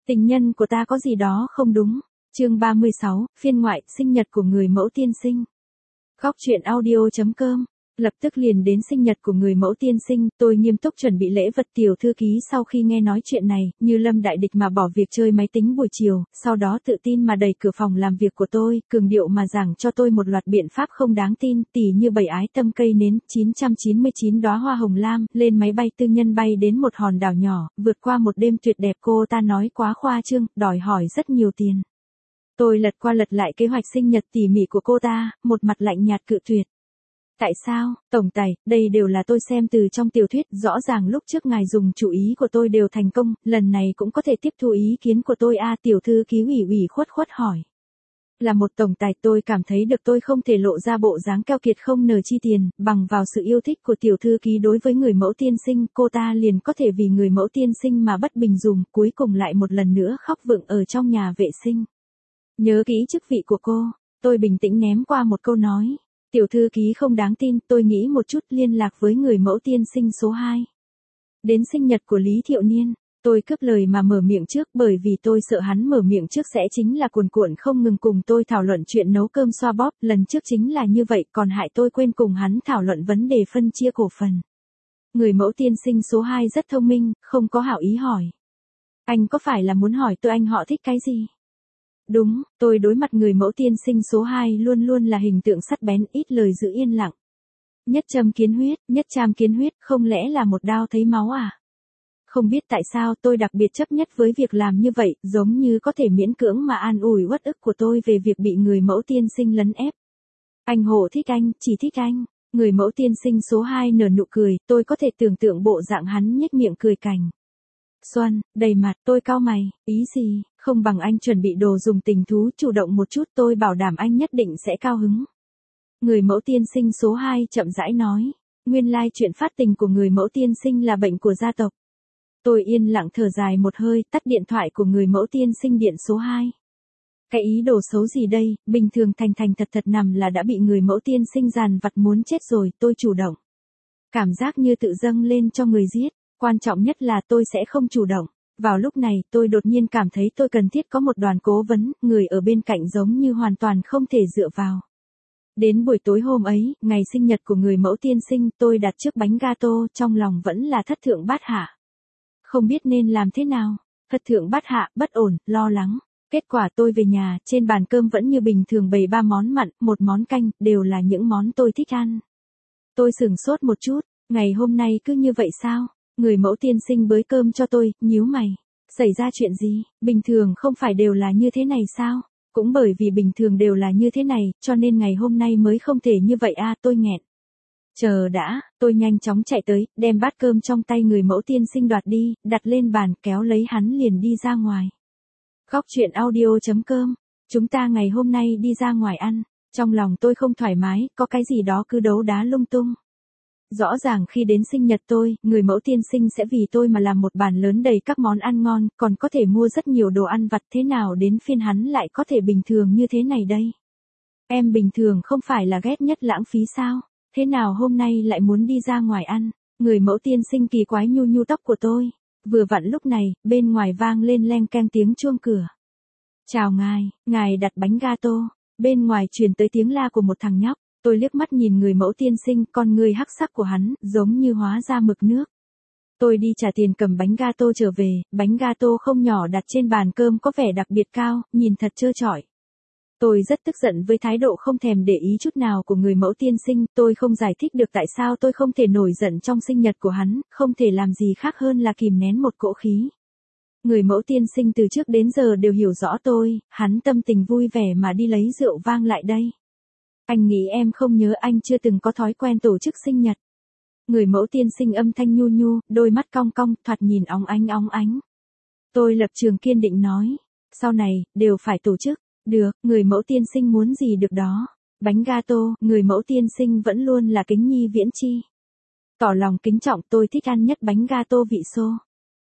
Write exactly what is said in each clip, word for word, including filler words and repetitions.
Tình nhân của ta có gì đó không đúng. Chương ba mươi sáu, phiên ngoại, sinh nhật của người mẫu tiên sinh. Góc truyện audio chấm com. Lập tức liền đến sinh nhật của người mẫu tiên sinh, tôi nghiêm túc chuẩn bị lễ vật. Tiểu thư ký sau khi nghe nói chuyện này, như lâm đại địch mà bỏ việc chơi máy tính buổi chiều, sau đó tự tin mà đẩy cửa phòng làm việc của tôi, cường điệu mà giảng cho tôi một loạt biện pháp không đáng tin, tỉ như bảy ái tâm cây nến, chín trăm chín mươi chín đóa hoa hồng lam, lên máy bay tư nhân bay đến một hòn đảo nhỏ, vượt qua một đêm tuyệt đẹp. Cô ta nói quá khoa trương, đòi hỏi rất nhiều tiền. Tôi lật qua lật lại kế hoạch sinh nhật tỉ mỉ của cô ta, một mặt lạnh nhạt cự tuyệt. Tại sao, tổng tài, đây đều là tôi xem từ trong tiểu thuyết, rõ ràng lúc trước ngài dùng chủ ý của tôi đều thành công, lần này cũng có thể tiếp thu ý kiến của tôi. A tiểu thư ký ủy ủy khuất khuất hỏi. Là một tổng tài, tôi cảm thấy được tôi không thể lộ ra bộ dáng keo kiệt không nờ chi tiền, bằng vào sự yêu thích của tiểu thư ký đối với người mẫu tiên sinh, cô ta liền có thể vì người mẫu tiên sinh mà bất bình dùng, cuối cùng lại một lần nữa khóc vựng ở trong nhà vệ sinh. Nhớ kỹ chức vị của cô, tôi bình tĩnh ném qua một câu nói. Tiểu thư ký không đáng tin, tôi nghĩ một chút liên lạc với người mẫu tiên sinh số hai. Đến sinh nhật của Lý Thiệu Niên, tôi cướp lời mà mở miệng trước bởi vì tôi sợ hắn mở miệng trước sẽ chính là cuồn cuộn không ngừng cùng tôi thảo luận chuyện nấu cơm xoa bóp, lần trước chính là như vậy còn hại tôi quên cùng hắn thảo luận vấn đề phân chia cổ phần. Người mẫu tiên sinh số hai rất thông minh, không có hảo ý hỏi. Anh có phải là muốn hỏi tôi anh họ thích cái gì? Đúng, tôi đối mặt người mẫu tiên sinh số hai luôn luôn là hình tượng sắc bén, ít lời giữ yên lặng. Nhất châm kiến huyết, nhất cham kiến huyết, không lẽ là một đao thấy máu à? Không biết tại sao tôi đặc biệt chấp nhất với việc làm như vậy, giống như có thể miễn cưỡng mà an ủi uất ức của tôi về việc bị người mẫu tiên sinh lấn ép. Anh hộ thích anh, chỉ thích anh. Người mẫu tiên sinh số hai nở nụ cười, tôi có thể tưởng tượng bộ dạng hắn nhếch miệng cười cảnh. Xuân, đầy mặt, tôi cau mày, ý gì, không bằng anh chuẩn bị đồ dùng tình thú chủ động một chút, tôi bảo đảm anh nhất định sẽ cao hứng. Người mẫu tiên sinh số hai chậm rãi nói, nguyên lai like chuyện phát tình của người mẫu tiên sinh là bệnh của gia tộc. Tôi yên lặng thở dài một hơi, tắt điện thoại của người mẫu tiên sinh điện số hai. Cái ý đồ xấu gì đây, bình thường thành thành thật thật nằm là đã bị người mẫu tiên sinh giàn vặt muốn chết rồi, tôi chủ động. Cảm giác như tự dâng lên cho người giết. Quan trọng nhất là tôi sẽ không chủ động. Vào lúc này, tôi đột nhiên cảm thấy tôi cần thiết có một đoàn cố vấn, người ở bên cạnh giống như hoàn toàn không thể dựa vào. Đến buổi tối hôm ấy, ngày sinh nhật của người mẫu tiên sinh, tôi đặt trước bánh gato, trong lòng vẫn là thất thượng bát hạ. Không biết nên làm thế nào. Thất thượng bát hạ, bất ổn, lo lắng. Kết quả tôi về nhà, trên bàn cơm vẫn như bình thường bày ba món mặn, một món canh, đều là những món tôi thích ăn. Tôi sửng sốt một chút, ngày hôm nay cứ như vậy sao? Người mẫu tiên sinh bới cơm cho tôi, nhíu mày. Xảy ra chuyện gì, bình thường không phải đều là như thế này sao? Cũng bởi vì bình thường đều là như thế này, cho nên ngày hôm nay mới không thể như vậy a tôi nghẹn. Chờ đã, tôi nhanh chóng chạy tới, đem bát cơm trong tay người mẫu tiên sinh đoạt đi, đặt lên bàn, kéo lấy hắn liền đi ra ngoài. Góc truyện audio chấm com, chúng ta ngày hôm nay đi ra ngoài ăn, trong lòng tôi không thoải mái, có cái gì đó cứ đấu đá lung tung. Rõ ràng khi đến sinh nhật tôi, người mẫu tiên sinh sẽ vì tôi mà làm một bàn lớn đầy các món ăn ngon, còn có thể mua rất nhiều đồ ăn vặt, thế nào đến phiên hắn lại có thể bình thường như thế này đây? Em bình thường không phải là ghét nhất lãng phí sao? Thế nào hôm nay lại muốn đi ra ngoài ăn? Người mẫu tiên sinh kỳ quái nhu nhu tóc của tôi. Vừa vặn lúc này, bên ngoài vang lên leng keng tiếng chuông cửa. Chào ngài, ngài đặt bánh gato. Bên ngoài truyền tới tiếng la của một thằng nhóc. Tôi liếc mắt nhìn người mẫu tiên sinh, con người hắc sắc của hắn, giống như hóa ra mực nước. Tôi đi trả tiền cầm bánh gato trở về, bánh gato không nhỏ đặt trên bàn cơm có vẻ đặc biệt cao, nhìn thật trơ trọi. Tôi rất tức giận với thái độ không thèm để ý chút nào của người mẫu tiên sinh, tôi không giải thích được tại sao tôi không thể nổi giận trong sinh nhật của hắn, không thể làm gì khác hơn là kìm nén một cỗ khí. Người mẫu tiên sinh từ trước đến giờ đều hiểu rõ tôi, hắn tâm tình vui vẻ mà đi lấy rượu vang lại đây. Anh nghĩ em không nhớ anh chưa từng có thói quen tổ chức sinh nhật. Người mẫu tiên sinh âm thanh nhu nhu, đôi mắt cong cong, thoạt nhìn óng ánh óng ánh. Tôi lập trường kiên định nói, sau này, đều phải tổ chức. Được, người mẫu tiên sinh muốn gì được đó. Bánh gato, người mẫu tiên sinh vẫn luôn là kính nhi viễn chi. Tỏ lòng kính trọng, tôi thích ăn nhất bánh gato vị xô.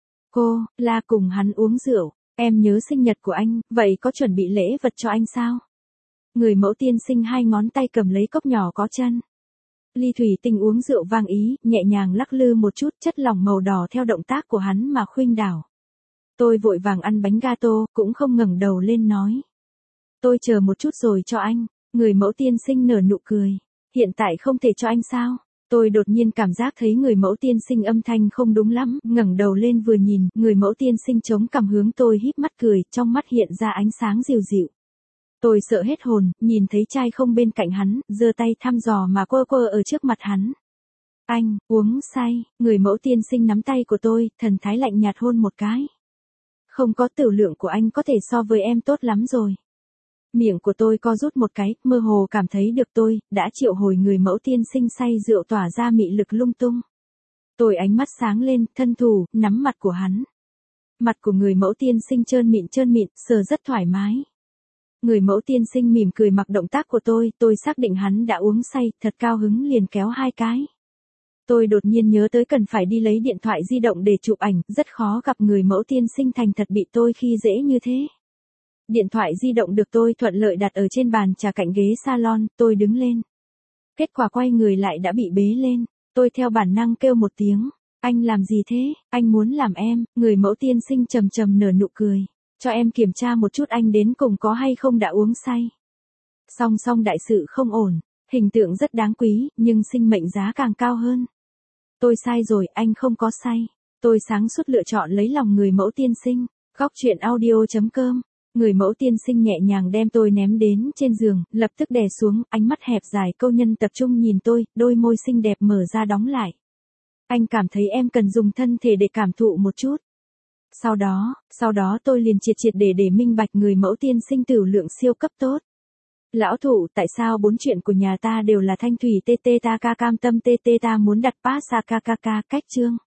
Cô, là cùng hắn uống rượu, em nhớ sinh nhật của anh, vậy có chuẩn bị lễ vật cho anh sao? Người mẫu tiên sinh hai ngón tay cầm lấy cốc nhỏ có chân. Ly thủy tinh uống rượu vang ý, nhẹ nhàng lắc lư một chút, chất lỏng màu đỏ theo động tác của hắn mà khuynh đảo. Tôi vội vàng ăn bánh gato, cũng không ngẩng đầu lên nói. Tôi chờ một chút rồi cho anh. Người mẫu tiên sinh nở nụ cười. Hiện tại không thể cho anh sao? Tôi đột nhiên cảm giác thấy người mẫu tiên sinh âm thanh không đúng lắm, ngẩng đầu lên vừa nhìn, người mẫu tiên sinh chống cằm hướng tôi híp mắt cười, trong mắt hiện ra ánh sáng dịu dịu. Tôi sợ hết hồn, nhìn thấy chai không bên cạnh hắn, giơ tay thăm dò mà quơ quơ ở trước mặt hắn. Anh, uống say, người mẫu tiên sinh nắm tay của tôi, thần thái lạnh nhạt hôn một cái. Không có, tiểu lượng của anh có thể so với em tốt lắm rồi. Miệng của tôi co rút một cái, mơ hồ cảm thấy được tôi, đã triệu hồi người mẫu tiên sinh say rượu tỏa ra mị lực lung tung. Tôi ánh mắt sáng lên, thân thủ, nắm mặt của hắn. Mặt của người mẫu tiên sinh trơn mịn trơn mịn, sờ rất thoải mái. Người mẫu tiên sinh mỉm cười mặc động tác của tôi, tôi xác định hắn đã uống say, thật cao hứng liền kéo hai cái. Tôi đột nhiên nhớ tới cần phải đi lấy điện thoại di động để chụp ảnh, rất khó gặp người mẫu tiên sinh thành thật bị tôi khi dễ như thế. Điện thoại di động được tôi thuận lợi đặt ở trên bàn trà cạnh ghế salon, tôi đứng lên. Kết quả quay người lại đã bị bế lên, tôi theo bản năng kêu một tiếng, anh làm gì thế, anh muốn làm em, người mẫu tiên sinh trầm trầm nở nụ cười, cho em kiểm tra một chút anh đến cùng có hay không đã uống say. Song song đại sự không ổn, hình tượng rất đáng quý, nhưng sinh mệnh giá càng cao hơn. Tôi sai rồi, anh không có say. Tôi sáng suốt lựa chọn lấy lòng người mẫu tiên sinh. Góc truyện audio chấm com. Người mẫu tiên sinh nhẹ nhàng đem tôi ném đến trên giường, lập tức đè xuống, ánh mắt hẹp dài câu nhân tập trung nhìn tôi, đôi môi xinh đẹp mở ra đóng lại. Anh cảm thấy em cần dùng thân thể để cảm thụ một chút. Sau đó, sau đó tôi liền triệt triệt để để minh bạch người mẫu tiên sinh tiểu lượng siêu cấp tốt. Lão thụ, tại sao bốn chuyện của nhà ta đều là thanh thủy tê tê ta ca cam tâm tê tê ta muốn đặt pa sa ca ca ca cách chương.